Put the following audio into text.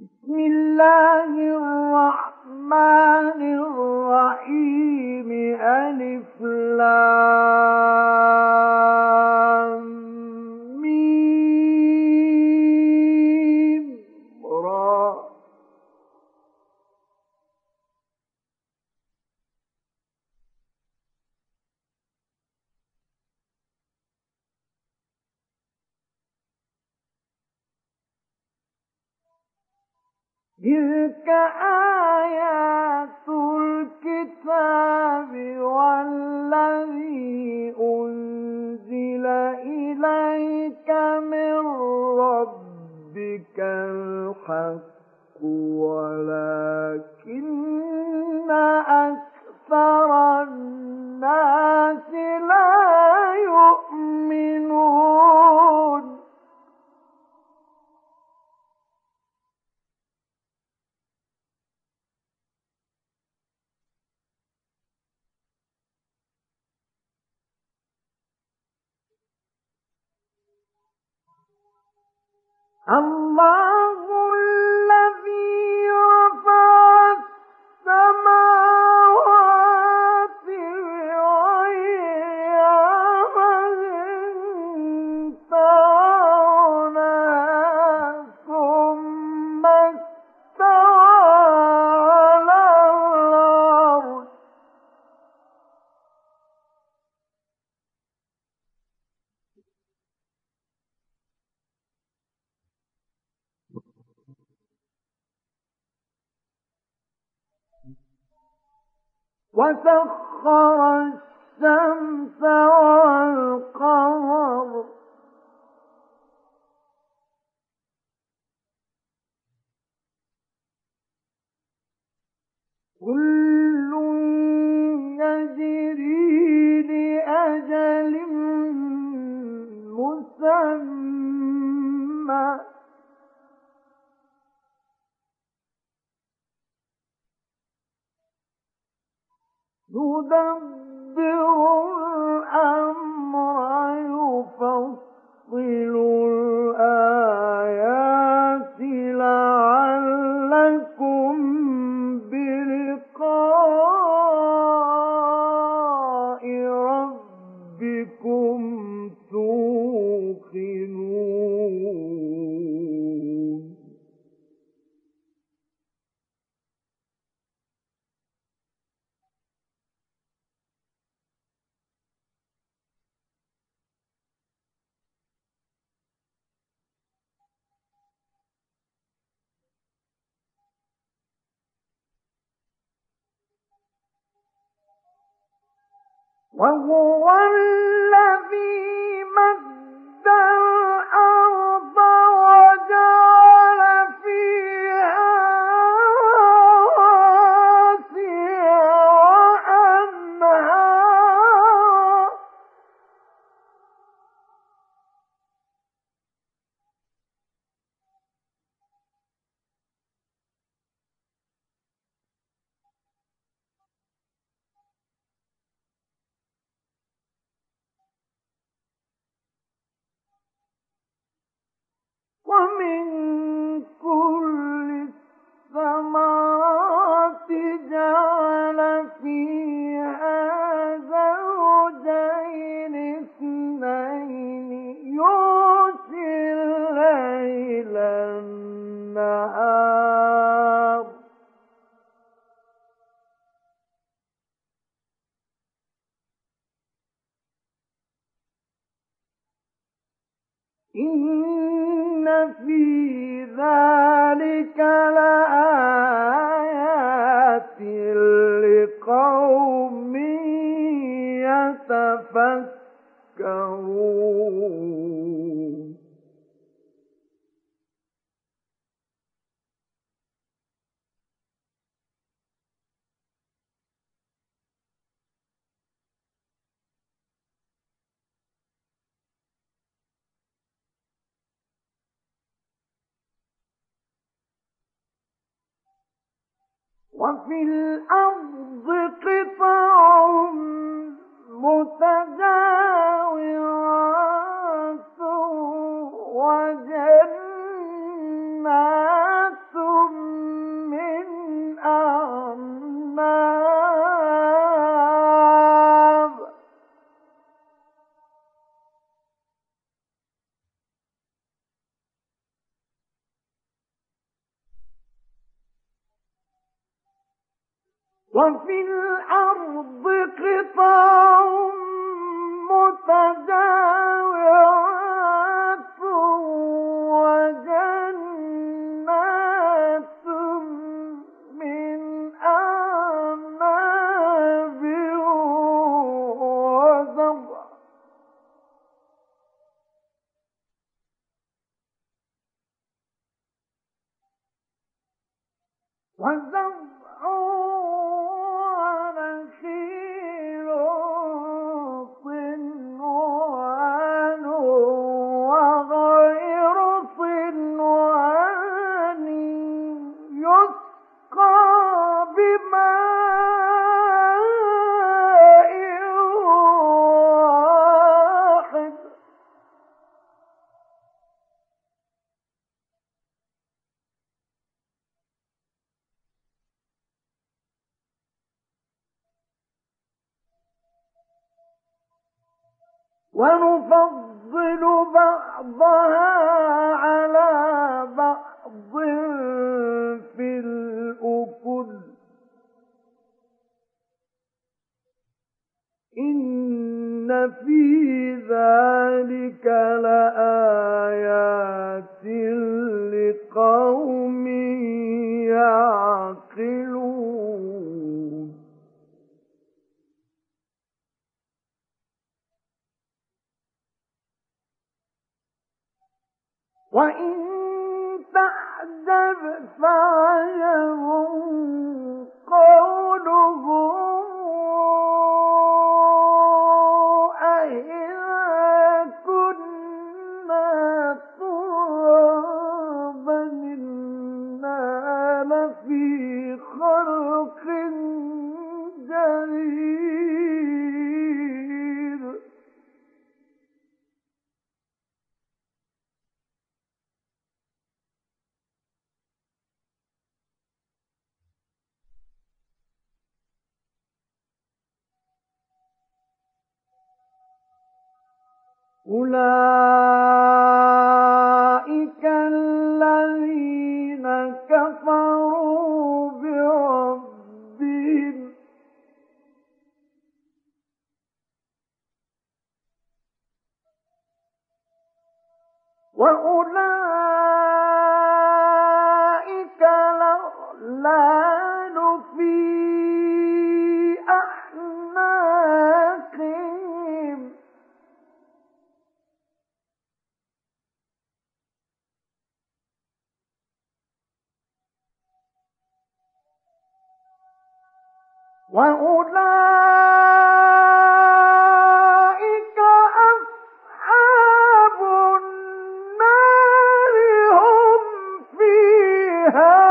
بسم الله الرحمن الرحيم. ألف لام ميم را. تلك آيات الكتاب والذي أنزل إليك من ربك الحق ولكن أكثر الناس لا يؤمنون. الله الذي رفع السماوات بغير عمد ترونها ثم استوى على الأرض. وسخر الشمس والقمر كل يجري لأجل مسمى يدبر الأمر يفصل الآيات لعلكم بلقاء ربكم توقنون. وهو الذي مد الأرض وجعل فيها رواسي وأنهارا ومن كل الثمرات جعل فيها زوجين اثنين يغشي الليل النهار إن في ذلك لآيات لقوم يتفكرون. وفي الأرض قطع متجاورات وجنات وفي الأرض قطع متجاورات وجنات من أعناب وزرع ونخيل صنوان وغير صنوان يسقى بماء واحد ونفضل بعضها على بعض في الأكل إن في ذلك لآيات لقوم يعقلون وإن تعجب فعجب قولهم أإذا كنا ترابا إنا لفي خلق جديد أولئك الذين كفروا بربهم وأولئك الأغلال في أعناقهم وأولئك أصحاب النار هم فيها